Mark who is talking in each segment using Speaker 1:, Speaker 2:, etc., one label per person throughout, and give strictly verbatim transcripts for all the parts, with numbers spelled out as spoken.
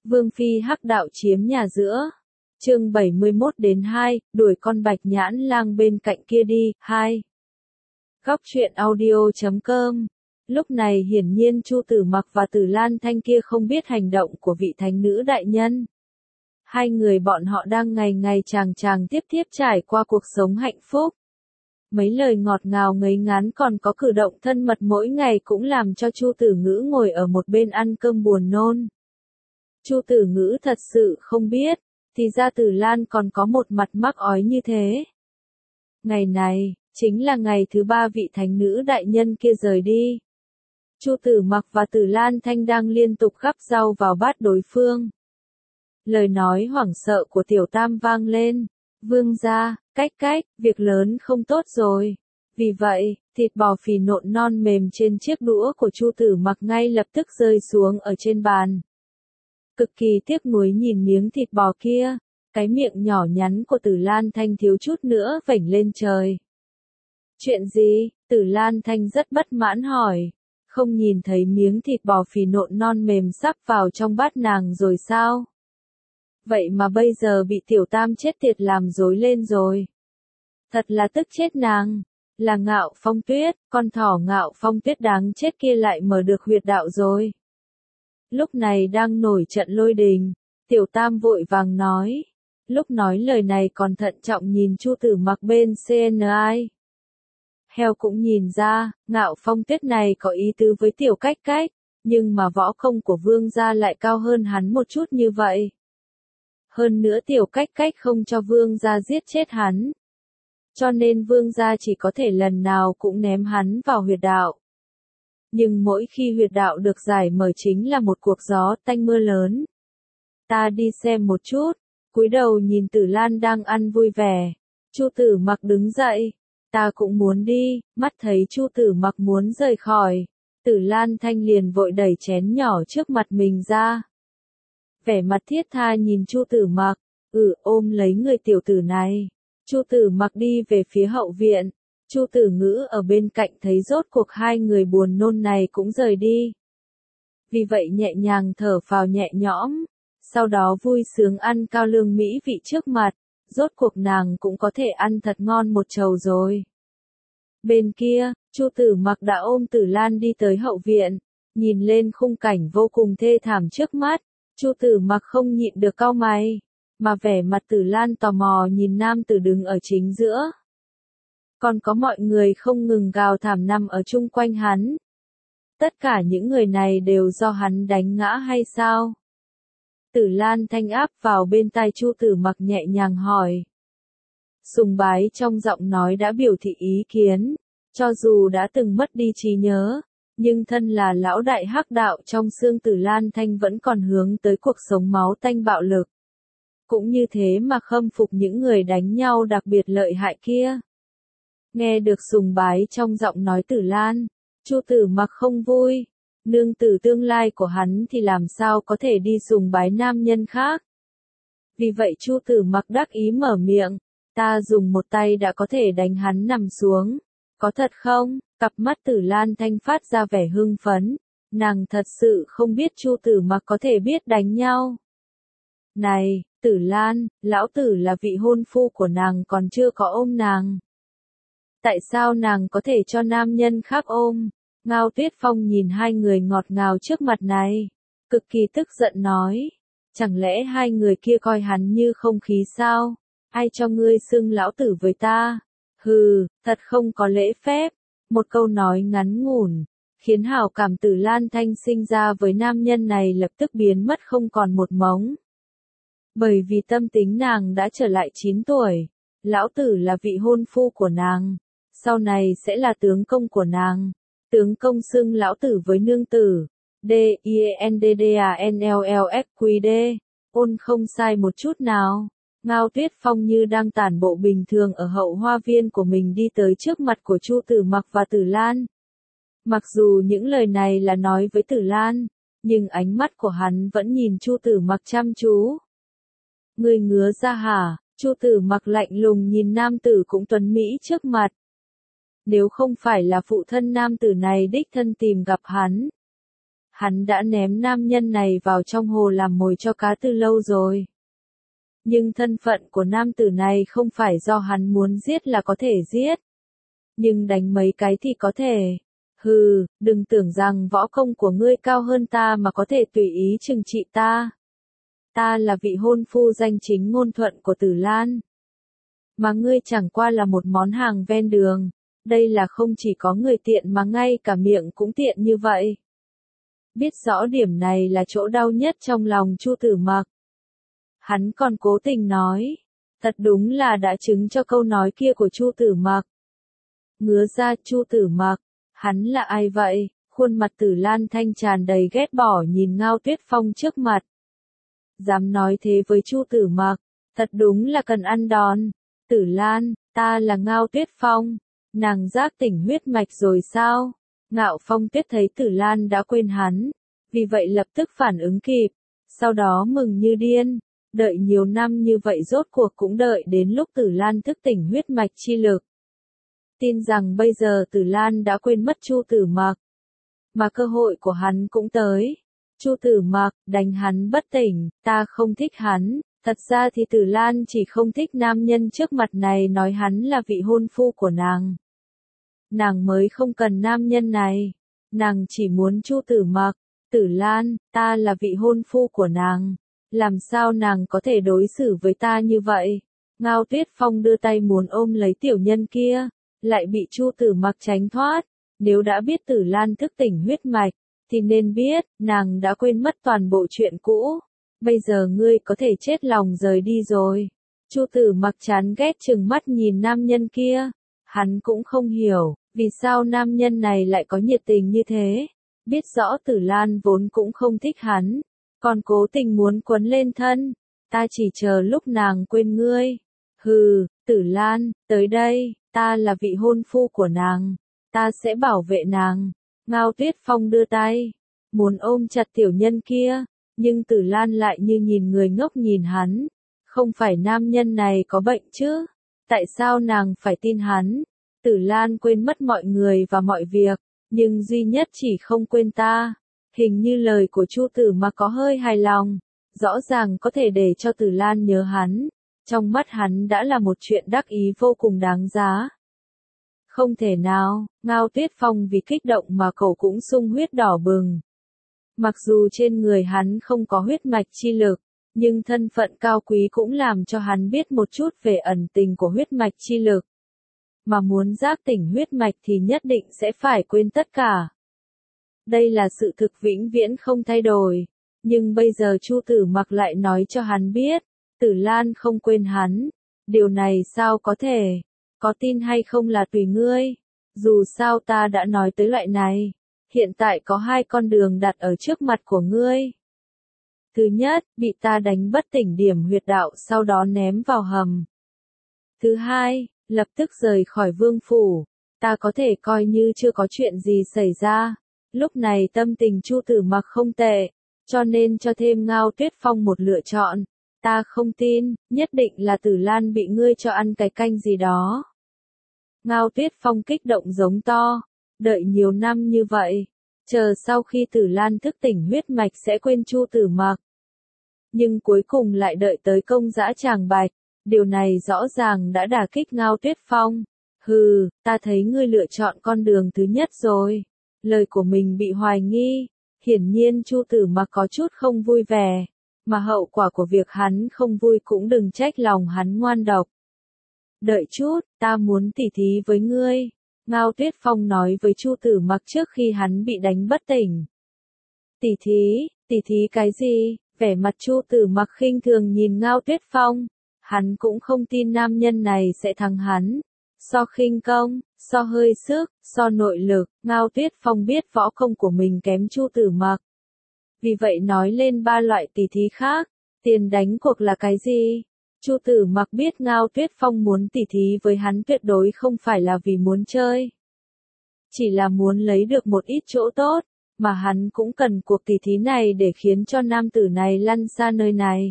Speaker 1: Vương phi hắc đạo chiếm nhà giữa. Chương bảy mươi mốt đến hai, đuổi con bạch nhãn lang bên cạnh kia đi, hai. Góc truyện audio chấm com. Lúc này hiển nhiên Chu Tử Mặc và Tử Lan Thanh kia không biết hành động của vị thánh nữ đại nhân. Hai người bọn họ đang ngày ngày chàng chàng tiếp tiếp trải qua cuộc sống hạnh phúc. Mấy lời ngọt ngào ngấy ngắn còn có cử động thân mật mỗi ngày cũng làm cho Chu Tử Ngữ ngồi ở một bên ăn cơm buồn nôn. Chu Tử Ngữ thật sự không biết, thì ra Tử Lan còn có một mặt mắc ói như thế. Ngày này, chính là ngày thứ ba vị thánh nữ đại nhân kia rời đi. Chu Tử Mặc và Tử Lan Thanh đang liên tục gắp rau vào bát đối phương. Lời nói hoảng sợ của Tiểu Tam vang lên. Vương gia, cách cách, việc lớn không tốt rồi. Vì vậy, thịt bò phì nộn non mềm trên chiếc đũa của Chu Tử Mặc ngay lập tức rơi xuống ở trên bàn. Cực kỳ tiếc nuối nhìn miếng thịt bò kia, cái miệng nhỏ nhắn của Tử Lan Thanh thiếu chút nữa vểnh lên trời. Chuyện gì? Tử Lan Thanh rất bất mãn hỏi. Không nhìn thấy miếng thịt bò phì nộn non mềm sắp vào trong bát nàng rồi sao? Vậy mà bây giờ bị Tiểu Tam chết tiệt làm rối lên rồi. Thật là tức chết nàng. Là Ngạo Phong Tuyết, con thỏ Ngạo Phong Tuyết đáng chết kia lại mở được huyệt đạo rồi. Lúc này đang nổi trận lôi đình, Tiểu Tam vội vàng nói. Lúc nói lời này còn thận trọng nhìn Chu Tử Mặc bên xê en i. Heo cũng nhìn ra, Ngạo Phong Tuyết này có ý tứ với Tiểu Cách Cách, nhưng mà võ công của Vương gia lại cao hơn hắn một chút như vậy. Hơn nữa Tiểu Cách Cách không cho Vương gia giết chết hắn. Cho nên Vương gia chỉ có thể lần nào cũng ném hắn vào huyệt đạo. Nhưng mỗi khi huyệt đạo được giải mở chính là một cuộc gió tanh mưa lớn. Ta đi xem một chút, cúi đầu nhìn Tử Lan đang ăn vui vẻ. Chu Tử Mặc đứng dậy. Ta cũng muốn đi, mắt thấy Chu Tử Mặc muốn rời khỏi. Tử Lan Thanh liền vội đẩy chén nhỏ trước mặt mình ra. Vẻ mặt thiết tha nhìn Chu Tử Mặc, ừ ôm lấy người tiểu tử này. Chu Tử Mặc đi về phía hậu viện. Chu Tử Ngữ ở bên cạnh thấy rốt cuộc hai người buồn nôn này cũng rời đi. Vì vậy nhẹ nhàng thở phào nhẹ nhõm. Sau đó vui sướng ăn cao lương mỹ vị trước mặt. Rốt cuộc nàng cũng có thể ăn thật ngon một chầu rồi. Bên kia, Chu Tử Mặc đã ôm Tử Lan đi tới hậu viện. Nhìn lên khung cảnh vô cùng thê thảm trước mắt. Chu Tử Mặc không nhịn được cau mày. Mà vẻ mặt Tử Lan tò mò nhìn nam tử đứng ở chính giữa. Còn có mọi người không ngừng gào thảm nằm ở chung quanh hắn. Tất cả những người này đều do hắn đánh ngã hay sao? Tử Lan Thanh áp vào bên tai Chu Tử Mặc nhẹ nhàng hỏi. Sùng bái trong giọng nói đã biểu thị ý kiến. Cho dù đã từng mất đi trí nhớ, nhưng thân là lão đại hắc đạo trong xương Tử Lan Thanh vẫn còn hướng tới cuộc sống máu tanh bạo lực. Cũng như thế mà khâm phục những người đánh nhau đặc biệt lợi hại kia. Nghe được sùng bái trong giọng nói Tử Lan, Chu Tử Mặc không vui. Nương tử tương lai của hắn thì làm sao có thể đi sùng bái nam nhân khác. Vì vậy Chu Tử Mặc đắc ý mở miệng, ta dùng một tay đã có thể đánh hắn nằm xuống. Có thật không? Cặp mắt Tử Lan Thanh phát ra vẻ hưng phấn. Nàng thật sự không biết Chu Tử Mặc có thể biết đánh nhau. Này, Tử Lan, lão tử là vị hôn phu của nàng còn chưa có ôm nàng. Tại sao nàng có thể cho nam nhân khác ôm? Ngao Tuyết Phong nhìn hai người ngọt ngào trước mặt này. Cực kỳ tức giận nói. Chẳng lẽ hai người kia coi hắn như không khí sao? Ai cho ngươi xưng lão tử với ta? Hừ, thật không có lễ phép. Một câu nói ngắn ngủn, khiến hảo cảm Tử Lan Thanh sinh ra với nam nhân này lập tức biến mất không còn một mống. Bởi vì tâm tính nàng đã trở lại chín tuổi. Lão tử là vị hôn phu của nàng. Sau này sẽ là tướng công của nàng. Tướng công xưng lão tử với nương tử. D I N D D A N L L S Q D. Ôn không sai một chút nào. Ngao Tuyết Phong như đang tản bộ bình thường ở hậu hoa viên của mình đi tới trước mặt của Chu Tử Mặc và Tử Lan. Mặc dù những lời này là nói với Tử Lan, nhưng ánh mắt của hắn vẫn nhìn Chu Tử Mặc chăm chú. Ngươi ngứa ra hả? Chu Tử Mặc lạnh lùng nhìn nam tử cũng tuấn mỹ trước mặt. Nếu không phải là phụ thân nam tử này đích thân tìm gặp hắn, Hắn đã ném nam nhân này vào trong hồ làm mồi cho cá từ lâu rồi. Nhưng thân phận của nam tử này không phải do hắn muốn giết là có thể giết. Nhưng đánh mấy cái thì có thể. Hừ, đừng tưởng rằng võ công của ngươi cao hơn ta mà có thể tùy ý trừng trị ta. Ta là vị hôn phu danh chính ngôn thuận của Tử Lan. Mà ngươi chẳng qua là một món hàng ven đường. Đây là không chỉ có người tiện mà ngay cả miệng cũng tiện như vậy. Biết rõ điểm này là chỗ đau nhất trong lòng Chu Tử Mặc. Hắn còn cố tình nói. Thật đúng là đã chứng cho câu nói kia của Chu Tử Mặc. Ngứa ra Chu Tử Mặc. Hắn là ai vậy? Khuôn mặt Tử Lan Thanh tràn đầy ghét bỏ nhìn Ngao Tuyết Phong trước mặt. Dám nói thế với Chu Tử Mặc. Thật đúng là cần ăn đòn. Tử Lan, ta là Ngao Tuyết Phong. Nàng giác tỉnh huyết mạch rồi sao? Ngạo Phong Tuyết thấy Tử Lan đã quên hắn. Vì vậy lập tức phản ứng kịp. Sau đó mừng như điên. Đợi nhiều năm như vậy rốt cuộc cũng đợi đến lúc Tử Lan thức tỉnh huyết mạch chi lực. Tin rằng bây giờ Tử Lan đã quên mất Chu Tử Mặc. Mà cơ hội của hắn cũng tới. Chu Tử Mặc, đánh hắn bất tỉnh, ta không thích hắn. Thật ra thì Tử Lan chỉ không thích nam nhân trước mặt này nói hắn là vị hôn phu của nàng. Nàng mới không cần nam nhân này. Nàng chỉ muốn Chu Tử Mặc. Tử Lan, ta là vị hôn phu của nàng. Làm sao nàng có thể đối xử với ta như vậy? Ngao Tuyết Phong đưa tay muốn ôm lấy tiểu nhân kia. Lại bị Chu Tử Mặc tránh thoát. Nếu đã biết Tử Lan thức tỉnh huyết mạch. Thì nên biết, nàng đã quên mất toàn bộ chuyện cũ. Bây giờ ngươi có thể chết lòng rời đi rồi. Chu Tử Mặc chán ghét chừng mắt nhìn nam nhân kia. Hắn cũng không hiểu, vì sao nam nhân này lại có nhiệt tình như thế. Biết rõ Tử Lan vốn cũng không thích hắn. Còn cố tình muốn quấn lên thân. Ta chỉ chờ lúc nàng quên ngươi. Hừ, Tử Lan, tới đây, ta là vị hôn phu của nàng. Ta sẽ bảo vệ nàng. Ngao Tuyết Phong đưa tay. Muốn ôm chặt tiểu nhân kia. Nhưng Tử Lan lại như nhìn người ngốc nhìn hắn. Không phải nam nhân này có bệnh chứ? Tại sao nàng phải tin hắn? Tử Lan quên mất mọi người và mọi việc. Nhưng duy nhất chỉ không quên ta. Hình như lời của Chu Tử Mặc có hơi hài lòng. Rõ ràng có thể để cho Tử Lan nhớ hắn. Trong mắt hắn đã là một chuyện đắc ý vô cùng đáng giá. Không thể nào, Ngao Tuyết Phong vì kích động mà cậu cũng sung huyết đỏ bừng. Mặc dù trên người hắn không có huyết mạch chi lực, nhưng thân phận cao quý cũng làm cho hắn biết một chút về ẩn tình của huyết mạch chi lực. Mà muốn giác tỉnh huyết mạch thì nhất định sẽ phải quên tất cả. Đây là sự thực vĩnh viễn không thay đổi. Nhưng bây giờ Chu Tử Mặc lại nói cho hắn biết, Tử Lan không quên hắn. Điều này sao có thể? Có tin hay không là tùy ngươi. Dù sao ta đã nói tới loại này. Hiện tại có hai con đường đặt ở trước mặt của ngươi. Thứ nhất, bị ta đánh bất tỉnh điểm huyệt đạo sau đó ném vào hầm. Thứ hai, lập tức rời khỏi vương phủ. Ta có thể coi như chưa có chuyện gì xảy ra. Lúc này tâm tình Chu Tử Mặc không tệ. Cho nên cho thêm Ngao Tuyết Phong một lựa chọn. Ta không tin, nhất định là Tử Lan bị ngươi cho ăn cái canh gì đó. Ngao Tuyết Phong kích động giống to. Đợi nhiều năm như vậy. Chờ sau khi Tử Lan thức tỉnh huyết mạch sẽ quên Chu Tử Mặc. Nhưng cuối cùng lại đợi tới công dã tràng bạch. Điều này rõ ràng đã đả kích Ngao Tuyết Phong. Hừ, ta thấy ngươi lựa chọn con đường thứ nhất rồi. Lời của mình bị hoài nghi. Hiển nhiên Chu Tử Mặc có chút không vui vẻ. Mà hậu quả của việc hắn không vui cũng đừng trách lòng hắn ngoan độc. Đợi chút, ta muốn tỉ thí với ngươi. Ngao Tuyết Phong nói với Chu Tử Mặc trước khi hắn bị đánh bất tỉnh. Tỉ thí, tỉ thí cái gì? Vẻ mặt Chu Tử Mặc khinh thường nhìn Ngao Tuyết Phong. Hắn cũng không tin nam nhân này sẽ thắng hắn. So khinh công, so hơi sức, so nội lực, Ngao Tuyết Phong biết võ công của mình kém Chu Tử Mặc. Vì vậy nói lên ba loại tỉ thí khác. Tiền đánh cuộc là cái gì? Chu Tử Mặc biết Ngao Tuyết Phong muốn tỉ thí với hắn tuyệt đối không phải là vì muốn chơi. Chỉ là muốn lấy được một ít chỗ tốt, mà hắn cũng cần cuộc tỉ thí này để khiến cho nam tử này lăn xa nơi này.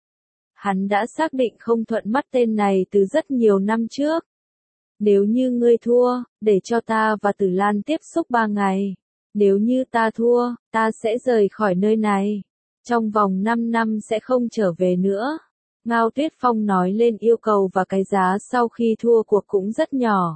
Speaker 1: Hắn đã xác định không thuận mắt tên này từ rất nhiều năm trước. Nếu như ngươi thua, để cho ta và Tử Lan tiếp xúc ba ngày. Nếu như ta thua, ta sẽ rời khỏi nơi này. Trong vòng năm năm sẽ không trở về nữa. Ngao Tuyết Phong nói lên yêu cầu và cái giá sau khi thua cuộc cũng rất nhỏ.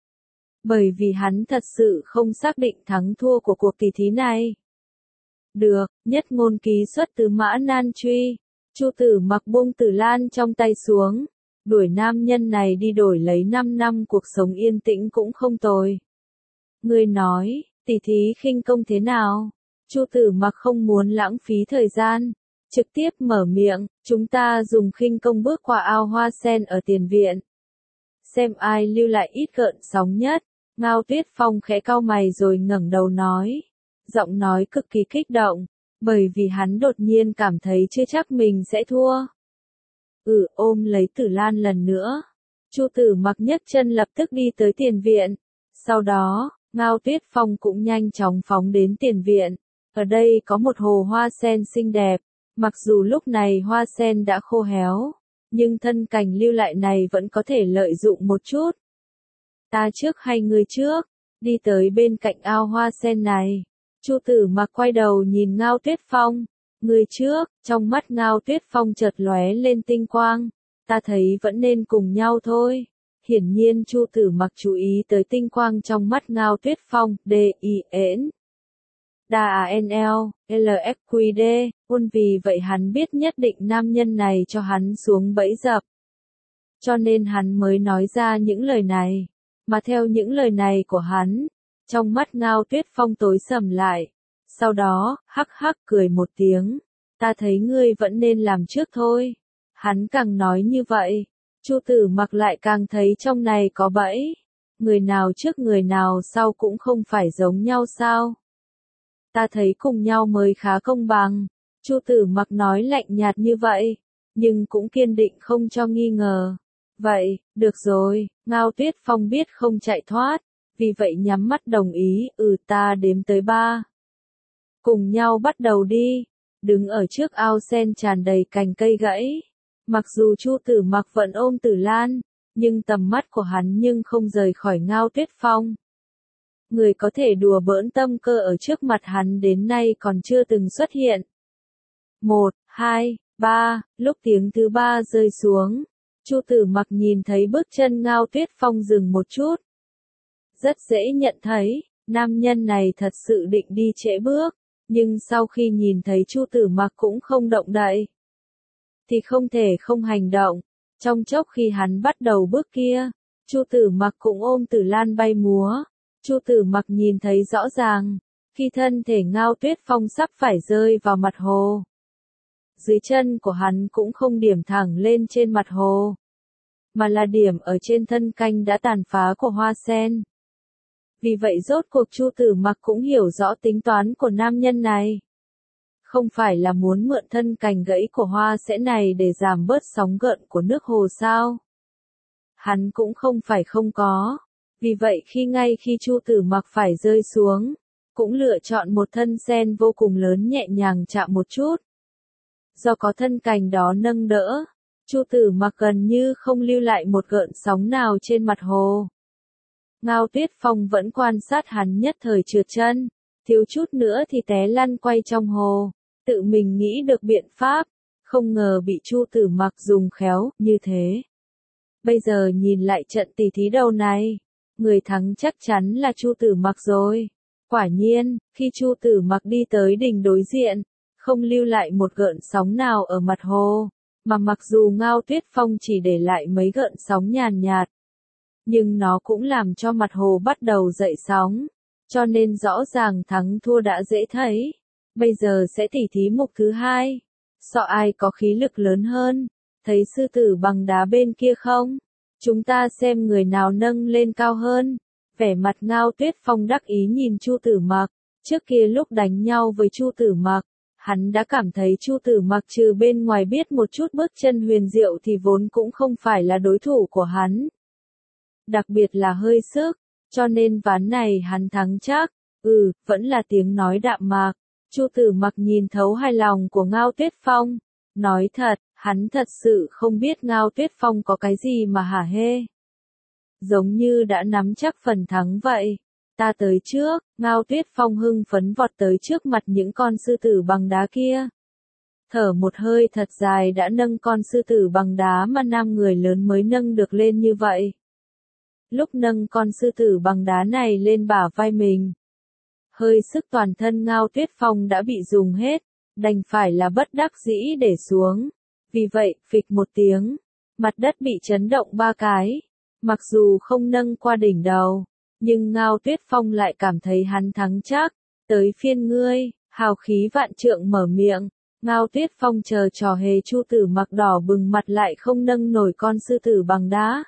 Speaker 1: Bởi vì hắn thật sự không xác định thắng thua của cuộc tỷ thí này. Được, nhất ngôn ký xuất từ Mã Nan Truy. Chu Tử Mặc buông Tử Lan trong tay xuống. Đuổi nam nhân này đi đổi lấy năm năm cuộc sống yên tĩnh cũng không tồi. Ngươi nói, tỷ thí khinh công thế nào? Chu Tử Mặc không muốn lãng phí thời gian. Trực tiếp mở miệng, chúng ta dùng khinh công bước qua ao hoa sen ở tiền viện. Xem ai lưu lại ít gợn sóng nhất. Ngao Tuyết Phong khẽ cau mày rồi ngẩng đầu nói. Giọng nói cực kỳ kích động, bởi vì hắn đột nhiên cảm thấy chưa chắc mình sẽ thua. Ừ, ôm lấy Tử Lan lần nữa. Chu Tử Mặc nhấc chân lập tức đi tới tiền viện. Sau đó, Ngao Tuyết Phong cũng nhanh chóng phóng đến tiền viện. Ở đây có một hồ hoa sen xinh đẹp. Mặc dù lúc này hoa sen đã khô héo, nhưng thân cảnh lưu lại này vẫn có thể lợi dụng một chút. Ta trước hay ngươi trước? Đi tới bên cạnh ao hoa sen này. Chu Tử Mặc quay đầu nhìn Ngao Tuyết Phong. Ngươi trước, trong mắt Ngao Tuyết Phong chợt lóe lên tinh quang. Ta thấy vẫn nên cùng nhau thôi. Hiển nhiên Chu Tử Mặc chú ý tới tinh quang trong mắt Ngao Tuyết Phong. D I N D A N L, L F Q D, ôn vì vậy hắn biết nhất định nam nhân này cho hắn xuống bẫy dập. Cho nên hắn mới nói ra những lời này. Mà theo những lời này của hắn, trong mắt Ngao Tuyết Phong tối sầm lại. Sau đó, hắc hắc cười một tiếng. Ta thấy ngươi vẫn nên làm trước thôi. Hắn càng nói như vậy, Chu Tử Mặc lại càng thấy trong này có bẫy. Người nào trước người nào sau cũng không phải giống nhau sao? Ta thấy cùng nhau mới khá công bằng. Chu Tử Mặc nói lạnh nhạt như vậy, nhưng cũng kiên định không cho nghi ngờ. Vậy, được rồi, Ngao Tuyết Phong biết không chạy thoát, vì vậy nhắm mắt đồng ý, ừ ta đếm tới ba. Cùng nhau bắt đầu đi, đứng ở trước ao sen tràn đầy cành cây gãy. Mặc dù Chu Tử Mặc vẫn ôm Tử Lan, nhưng tầm mắt của hắn nhưng không rời khỏi Ngao Tuyết Phong. Người có thể đùa bỡn tâm cơ ở trước mặt hắn đến nay còn chưa từng xuất hiện. Một, hai, ba, lúc tiếng thứ ba rơi xuống, Chu Tử Mặc nhìn thấy bước chân Ngao Tuyết Phong dừng một chút. Rất dễ nhận thấy, nam nhân này thật sự định đi trễ bước, nhưng sau khi nhìn thấy Chu Tử Mặc cũng không động đậy, thì không thể không hành động. Trong chốc khi hắn bắt đầu bước kia, Chu Tử Mặc cũng ôm Tử Lan bay múa. Chu Tử Mặc nhìn thấy rõ ràng, khi thân thể Ngao Tuyết Phong sắp phải rơi vào mặt hồ, dưới chân của hắn cũng không điểm thẳng lên trên mặt hồ, mà là điểm ở trên thân canh đã tàn phá của hoa sen. Vì vậy rốt cuộc Chu Tử Mặc cũng hiểu rõ tính toán của nam nhân này. Không phải là muốn mượn thân cành gãy của hoa sen này để giảm bớt sóng gợn của nước hồ sao? Hắn cũng không phải không có. Vì vậy khi ngay khi Chu Tử Mặc phải rơi xuống, cũng lựa chọn một thân sen vô cùng lớn nhẹ nhàng chạm một chút. Do có thân cành đó nâng đỡ, Chu Tử Mặc gần như không lưu lại một gợn sóng nào trên mặt hồ. Ngao Tuyết Phong vẫn quan sát hắn nhất thời trượt chân, thiếu chút nữa thì té lăn quay trong hồ, tự mình nghĩ được biện pháp, không ngờ bị Chu Tử Mặc dùng khéo như thế. Bây giờ nhìn lại trận tỷ thí đầu này, người thắng chắc chắn là Chu Tử Mặc rồi. Quả nhiên, khi Chu Tử Mặc đi tới đỉnh đối diện, không lưu lại một gợn sóng nào ở mặt hồ, mà mặc dù Ngao Tuyết Phong chỉ để lại mấy gợn sóng nhàn nhạt, nhưng nó cũng làm cho mặt hồ bắt đầu dậy sóng, cho nên rõ ràng thắng thua đã dễ thấy. Bây giờ sẽ tỉ thí mục thứ hai, so ai có khí lực lớn hơn, thấy sư tử bằng đá bên kia không? Chúng ta xem người nào nâng lên cao hơn. Vẻ mặt Ngao Tuyết Phong đắc ý nhìn Chu Tử Mặc, trước kia lúc đánh nhau với Chu Tử Mặc, hắn đã cảm thấy Chu Tử Mặc trừ bên ngoài biết một chút bước chân huyền diệu thì vốn cũng không phải là đối thủ của hắn. Đặc biệt là hơi sức, cho nên ván này hắn thắng chắc. Ừ, vẫn là tiếng nói đạm mạc. Chu Tử Mặc nhìn thấu hài lòng của Ngao Tuyết Phong. Nói thật, hắn thật sự không biết Ngao Tuyết Phong có cái gì mà hả hê. Giống như đã nắm chắc phần thắng vậy. Ta tới trước, Ngao Tuyết Phong hưng phấn vọt tới trước mặt những con sư tử bằng đá kia. Thở một hơi thật dài đã nâng con sư tử bằng đá mà nam người lớn mới nâng được lên như vậy. Lúc nâng con sư tử bằng đá này lên bả vai mình, hơi sức toàn thân Ngao Tuyết Phong đã bị dùng hết, đành phải là bất đắc dĩ để xuống. Vì vậy, phịch một tiếng, mặt đất bị chấn động ba cái. Mặc dù không nâng qua đỉnh đầu, nhưng Ngao Tuyết Phong lại cảm thấy hắn thắng chắc. Tới phiên ngươi, hào khí vạn trượng mở miệng. Ngao Tuyết Phong chờ trò hề Chu Tử Mặc đỏ bừng mặt lại không nâng nổi con sư tử bằng đá.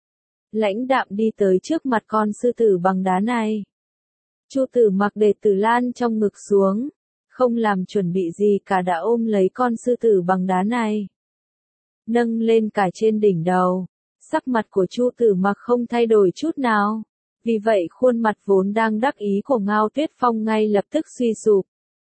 Speaker 1: Lãnh đạm đi tới trước mặt con sư tử bằng đá này. Chu Tử Mặc để Tử Lan trong ngực xuống, không làm chuẩn bị gì cả đã ôm lấy con sư tử bằng đá này. Nâng lên cả trên đỉnh đầu, sắc mặt của Chu Tử Mặc không thay đổi chút nào. Vì vậy khuôn mặt vốn đang đắc ý của Ngao Tuyết Phong ngay lập tức suy sụp.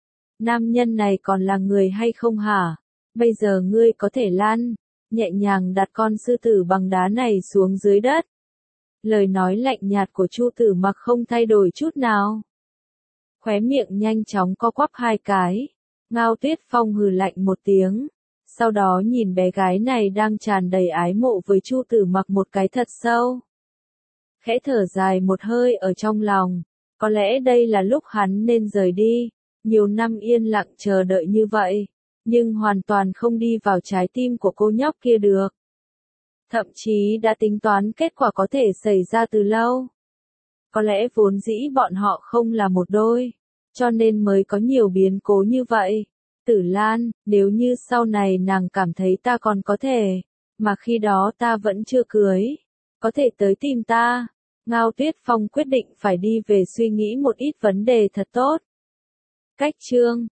Speaker 1: Nam nhân này còn là người hay không hả? Bây giờ ngươi có thể lăn, nhẹ nhàng đặt con sư tử bằng đá này xuống dưới đất. Lời nói lạnh nhạt của Chu Tử Mặc không thay đổi chút nào. Khóe miệng nhanh chóng co quắp hai cái. Ngao Tuyết Phong hừ lạnh một tiếng. Sau đó nhìn bé gái này đang tràn đầy ái mộ với Chu Tử Mặc một cái thật sâu. Khẽ thở dài một hơi ở trong lòng. Có lẽ đây là lúc hắn nên rời đi. Nhiều năm yên lặng chờ đợi như vậy, nhưng hoàn toàn không đi vào trái tim của cô nhóc kia được. Thậm chí đã tính toán kết quả có thể xảy ra từ lâu. Có lẽ vốn dĩ bọn họ không là một đôi, cho nên mới có nhiều biến cố như vậy. Tử Lan, nếu như sau này nàng cảm thấy ta còn có thể, mà khi đó ta vẫn chưa cưới, có thể tới tìm ta. Ngao Tuyết Phong quyết định phải đi về suy nghĩ một ít vấn đề thật tốt. Cách chương